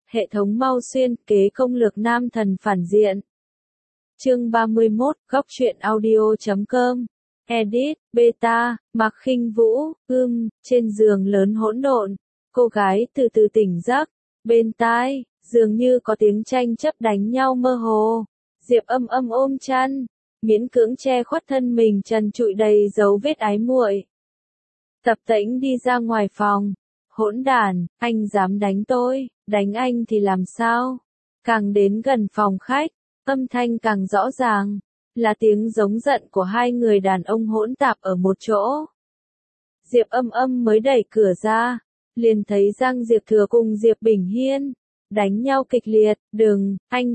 Hệ thống mau xuyên kế công lược nam thần phản diện. Chương 31, góc truyện audio.com. Edit, beta, Mạc Khinh Vũ, trên giường lớn hỗn độn, cô gái từ từ tỉnh giấc, bên tai, dường như có tiếng tranh chấp đánh nhau mơ hồ. Diệp Âm Âm ôm chăn, miễn cưỡng che khuất thân mình trần trụi đầy dấu vết ái muội. Tập Tễnh đi ra ngoài phòng. Hỗn đản, anh dám đánh tôi, đánh anh thì làm sao? Càng đến gần phòng khách, âm thanh càng rõ ràng, là tiếng giống giận của hai người đàn ông hỗn tạp ở một chỗ. Diệp Âm Âm mới đẩy cửa ra, liền thấy Giang Diệp Thừa cùng Diệp Bình Hiên đánh nhau kịch liệt. Đừng,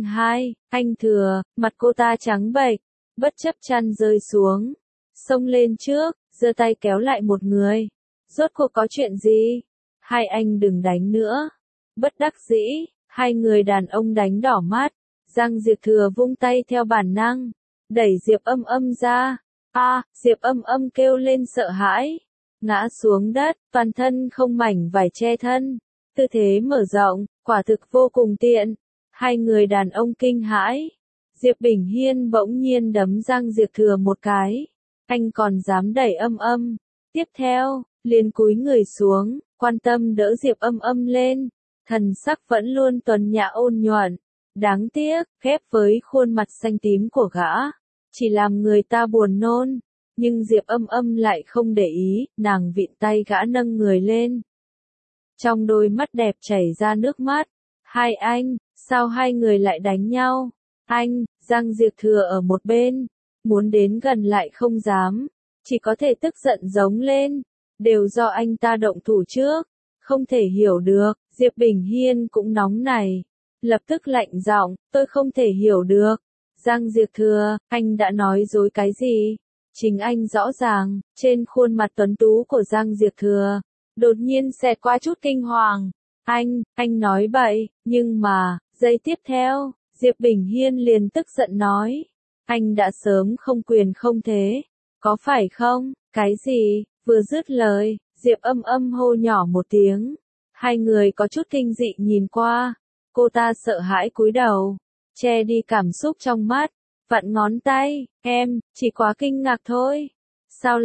anh Thừa, mặt cô ta trắng bệch, bất chấp chăn rơi xuống, xông lên trước, giơ tay kéo lại một người. Rốt cuộc có chuyện gì? Hai anh đừng đánh nữa. Bất đắc dĩ, hai người đàn ông đánh đỏ mắt. Giang Diệp Thừa vung tay theo bản năng, đẩy Diệp Âm Âm ra. Diệp Âm Âm kêu lên sợ hãi, ngã xuống đất, toàn thân không mảnh vải che thân. Tư thế mở rộng, quả thực vô cùng tiện. Hai người đàn ông kinh hãi. Diệp Bình Hiên bỗng nhiên đấm Giang Diệp Thừa một cái. Anh còn dám đẩy Âm Âm. Tiếp theo, liền cúi người xuống, quan tâm đỡ Diệp Âm Âm lên. Thần sắc vẫn luôn tuấn nhã ôn nhuận. Đáng tiếc, ghép với khuôn mặt xanh tím của gã, chỉ làm người ta buồn nôn. Nhưng Diệp Âm Âm lại không để ý, nàng vịn tay gã nâng người lên. Trong đôi mắt đẹp chảy ra nước mắt. Hai anh, sao hai người lại đánh nhau? Anh, Giang Diệp Thừa ở một bên, muốn đến gần lại không dám, chỉ có thể tức giận giống lên. Đều do anh ta động thủ trước, không thể hiểu được. Diệp Bình Hiên cũng nóng này, lập tức lạnh giọng, tôi không thể hiểu được. Giang Diệp Thừa, anh đã nói dối cái gì? Chính anh rõ ràng. Trên khuôn mặt tuấn tú của Giang Diệp Thừa đột nhiên xẹt qua chút kinh hoàng. Anh nói bậy. Nhưng mà, giây tiếp theo, Diệp Bình Hiên liền tức giận nói, anh đã sớm không quyền không thế, có phải không? Cái gì? Vừa dứt lời, Diệp Âm Âm hô nhỏ một tiếng. Hai người có chút kinh dị nhìn qua. Cô ta sợ hãi cúi đầu, che đi cảm xúc trong mắt, vặn ngón tay. Em, chỉ quá kinh ngạc thôi. Sao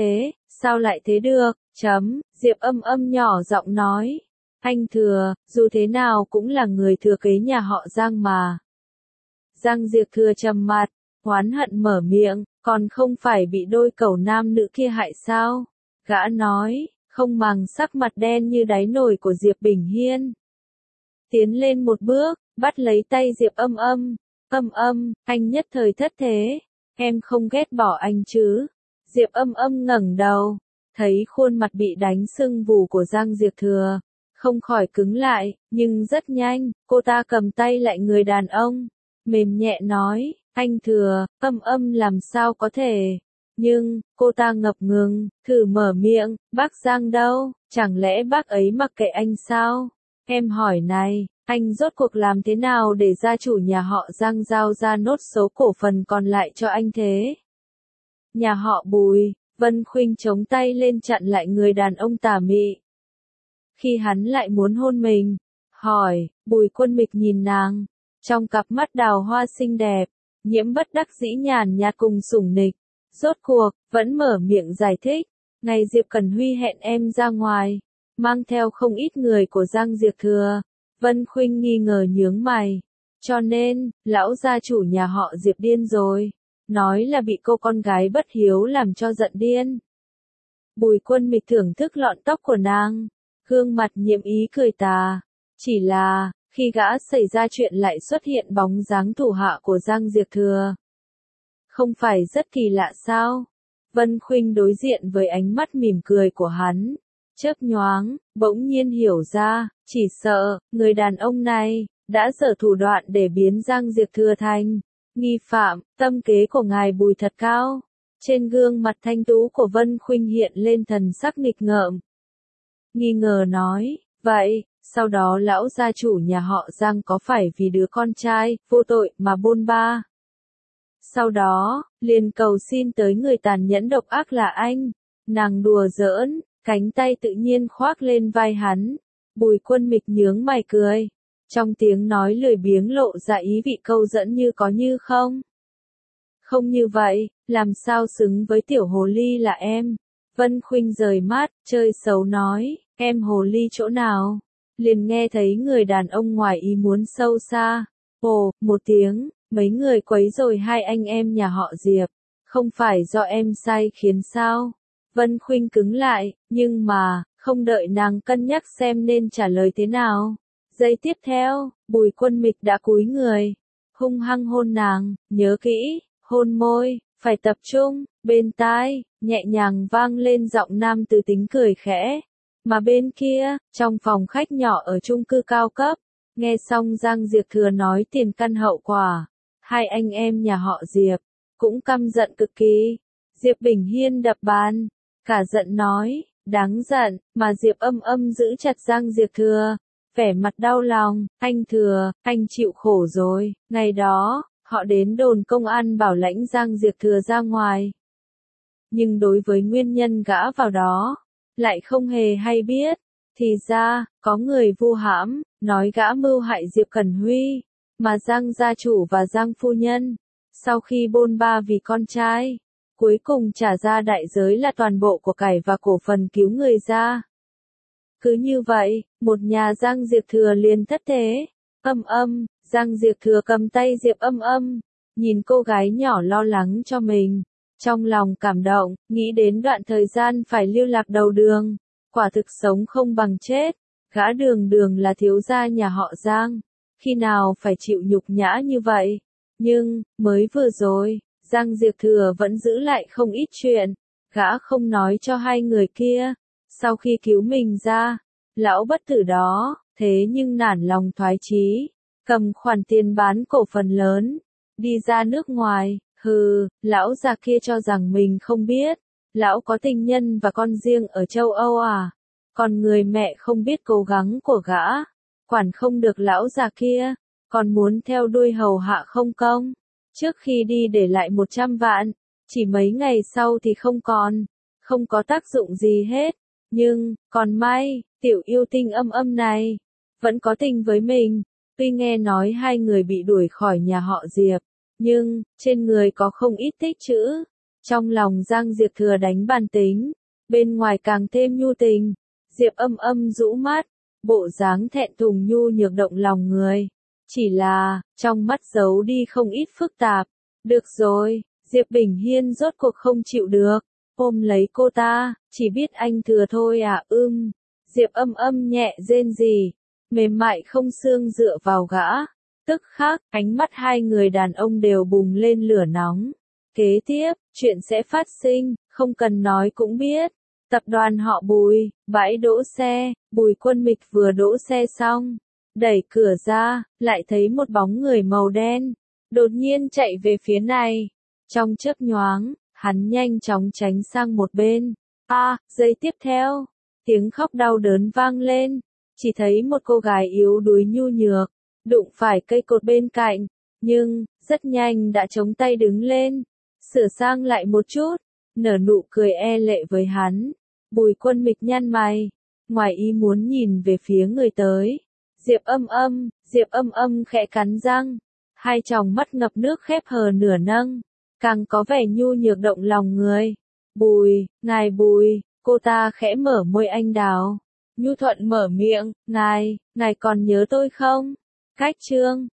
lại thế được? Diệp Âm Âm nhỏ giọng nói. Anh Thừa, dù thế nào cũng là người thừa kế nhà họ Giang mà. Giang Diệp Thừa trầm mặt, oán hận mở miệng, còn không phải bị đôi cẩu nam nữ kia hại sao? Gã nói, không màng sắc mặt đen như đáy nồi của Diệp Bình Hiên. Tiến lên một bước, bắt lấy tay Diệp Âm Âm. Âm Âm, anh nhất thời thất thế. Em không ghét bỏ anh chứ? Diệp Âm Âm ngẩng đầu, thấy khuôn mặt bị đánh sưng vù của Giang Diệp Thừa, không khỏi cứng lại, nhưng rất nhanh, cô ta cầm tay lại người đàn ông, mềm nhẹ nói, anh Thừa, Âm Âm làm sao có thể? Nhưng, cô ta ngập ngừng, thử mở miệng, bác Giang đâu, chẳng lẽ bác ấy mặc kệ anh sao? Em hỏi này, anh rốt cuộc làm thế nào để gia chủ nhà họ Giang giao ra nốt số cổ phần còn lại cho anh thế? Nhà họ Bùi, Vân Khuynh chống tay lên chặn lại người đàn ông tà mị. Khi hắn lại muốn hôn mình, hỏi, Bùi Quân Mịch nhìn nàng, trong cặp mắt đào hoa xinh đẹp, nhiễm bất đắc dĩ nhàn nhạt cùng sủng nịch. Rốt cuộc, vẫn mở miệng giải thích, ngày Diệp Cần Huy hẹn em ra ngoài, mang theo không ít người của Giang Diệp Thừa. Vân Khuynh nghi ngờ nhướng mày, cho nên, lão gia chủ nhà họ Diệp điên rồi, nói là bị cô con gái bất hiếu làm cho giận điên. Bùi Quân Mịch thưởng thức lọn tóc của nàng, gương mặt nhiễm ý cười tà, chỉ là, khi gã xảy ra chuyện lại xuất hiện bóng dáng thủ hạ của Giang Diệp Thừa. Không phải rất kỳ lạ sao? Vân Khuynh đối diện với ánh mắt mỉm cười của hắn, chớp nhoáng, bỗng nhiên hiểu ra, chỉ sợ, người đàn ông này, đã giở thủ đoạn để biến Giang Diệp Thừa thành nghi phạm. Tâm kế của ngài Bùi thật cao. Trên gương mặt thanh tú của Vân Khuynh hiện lên thần sắc nghịch ngợm. Nghi ngờ nói, vậy, sau đó lão gia chủ nhà họ Giang có phải vì đứa con trai, vô tội, mà bôn ba? Sau đó, liền cầu xin tới người tàn nhẫn độc ác là anh. Nàng đùa giỡn, cánh tay tự nhiên khoác lên vai hắn. Bùi Quân Mịch nhướng mày cười. Trong tiếng nói lười biếng lộ ra ý vị câu dẫn như có như không. Không như vậy, làm sao xứng với tiểu hồ ly là em? Vân Khuynh rời mắt, chơi xấu nói, em hồ ly chỗ nào? Liền nghe thấy người đàn ông ngoài ý muốn sâu xa. Ồ, một tiếng, mấy người quấy rồi hai anh em nhà họ Diệp. Không phải do em sai khiến sao? Vân Khuynh cứng lại, nhưng mà, không đợi nàng cân nhắc xem nên trả lời thế nào. Giây tiếp theo, Bùi Quân Mịch đã cúi người, hung hăng hôn nàng, nhớ kỹ, hôn môi, phải tập trung, bên tai, nhẹ nhàng vang lên giọng nam từ tính cười khẽ. Mà bên kia, trong phòng khách nhỏ ở chung cư cao cấp, nghe xong Giang Diệp Thừa nói tiền căn hậu quả, hai anh em nhà họ Diệp, cũng căm giận cực kỳ. Diệp Bình Hiên đập bàn, cả giận nói, đáng giận, mà Diệp Âm Âm giữ chặt Giang Diệp Thừa, vẻ mặt đau lòng, anh Thừa, anh chịu khổ rồi, ngày đó, họ đến đồn công an bảo lãnh Giang Diệp Thừa ra ngoài. Nhưng đối với nguyên nhân gã vào đó, lại không hề hay biết, thì ra, có người vu hãm, nói gã mưu hại Diệp Cẩn Huy, mà Giang gia chủ và Giang phu nhân, sau khi bôn ba vì con trai, cuối cùng trả ra đại giới là toàn bộ của cải và cổ phần cứu người ra. Cứ như vậy, một nhà Giang Diệp Thừa liền thất thế. Âm Âm, Giang Diệp Thừa cầm tay Diệp Âm Âm, nhìn cô gái nhỏ lo lắng cho mình, trong lòng cảm động, nghĩ đến đoạn thời gian phải lưu lạc đầu đường, quả thực sống không bằng chết, gã Đường Đường là thiếu gia nhà họ Giang, khi nào phải chịu nhục nhã như vậy, nhưng, mới vừa rồi, Giang Diệp Thừa vẫn giữ lại không ít chuyện, gã không nói cho hai người kia, sau khi cứu mình ra, lão bất tử đó, thế nhưng nản lòng thoái chí, cầm khoản tiền bán cổ phần lớn, đi ra nước ngoài, hừ, lão già kia cho rằng mình không biết, lão có tình nhân và con riêng ở châu Âu à, còn người mẹ không biết cố gắng của gã, quản không được lão già kia, còn muốn theo đuôi hầu hạ không công, trước khi đi để lại 100 vạn, chỉ mấy ngày sau thì không có tác dụng gì hết, nhưng, còn may, tiểu yêu tinh Âm Âm này, vẫn có tình với mình, tuy nghe nói hai người bị đuổi khỏi nhà họ Diệp, nhưng, trên người có không ít tích trữ, trong lòng Giang Diệp Thừa đánh bàn tính, bên ngoài càng thêm nhu tình, Diệp Âm Âm rũ mắt, bộ dáng thẹn thùng nhu nhược động lòng người, chỉ là, trong mắt giấu đi không ít phức tạp, được rồi, Diệp Bình Hiên rốt cuộc không chịu được, ôm lấy cô ta, chỉ biết anh Thừa thôi à, Diệp Âm Âm nhẹ rên rỉ, mềm mại không xương dựa vào gã, tức khắc, ánh mắt hai người đàn ông đều bùng lên lửa nóng. Kế tiếp, chuyện sẽ phát sinh, không cần nói cũng biết. Tập đoàn họ Bùi, bãi đỗ xe, Bùi Quân Mịch vừa đỗ xe xong, đẩy cửa ra, lại thấy một bóng người màu đen, đột nhiên chạy về phía này. Trong chớp nhoáng, hắn nhanh chóng tránh sang một bên. Giây tiếp theo, tiếng khóc đau đớn vang lên, chỉ thấy một cô gái yếu đuối nhu nhược, đụng phải cây cột bên cạnh, nhưng, rất nhanh đã chống tay đứng lên, sửa sang lại một chút, nở nụ cười e lệ với hắn. Bùi Quân Mịch nhăn mày, ngoài ý muốn nhìn về phía người tới. Diệp Âm Âm khẽ cắn răng, hai tròng mắt ngập nước khép hờ nửa nâng, càng có vẻ nhu nhược động lòng người. Ngài Bùi, cô ta khẽ mở môi anh đào, nhu thuận mở miệng, ngài còn nhớ tôi không? Cách chương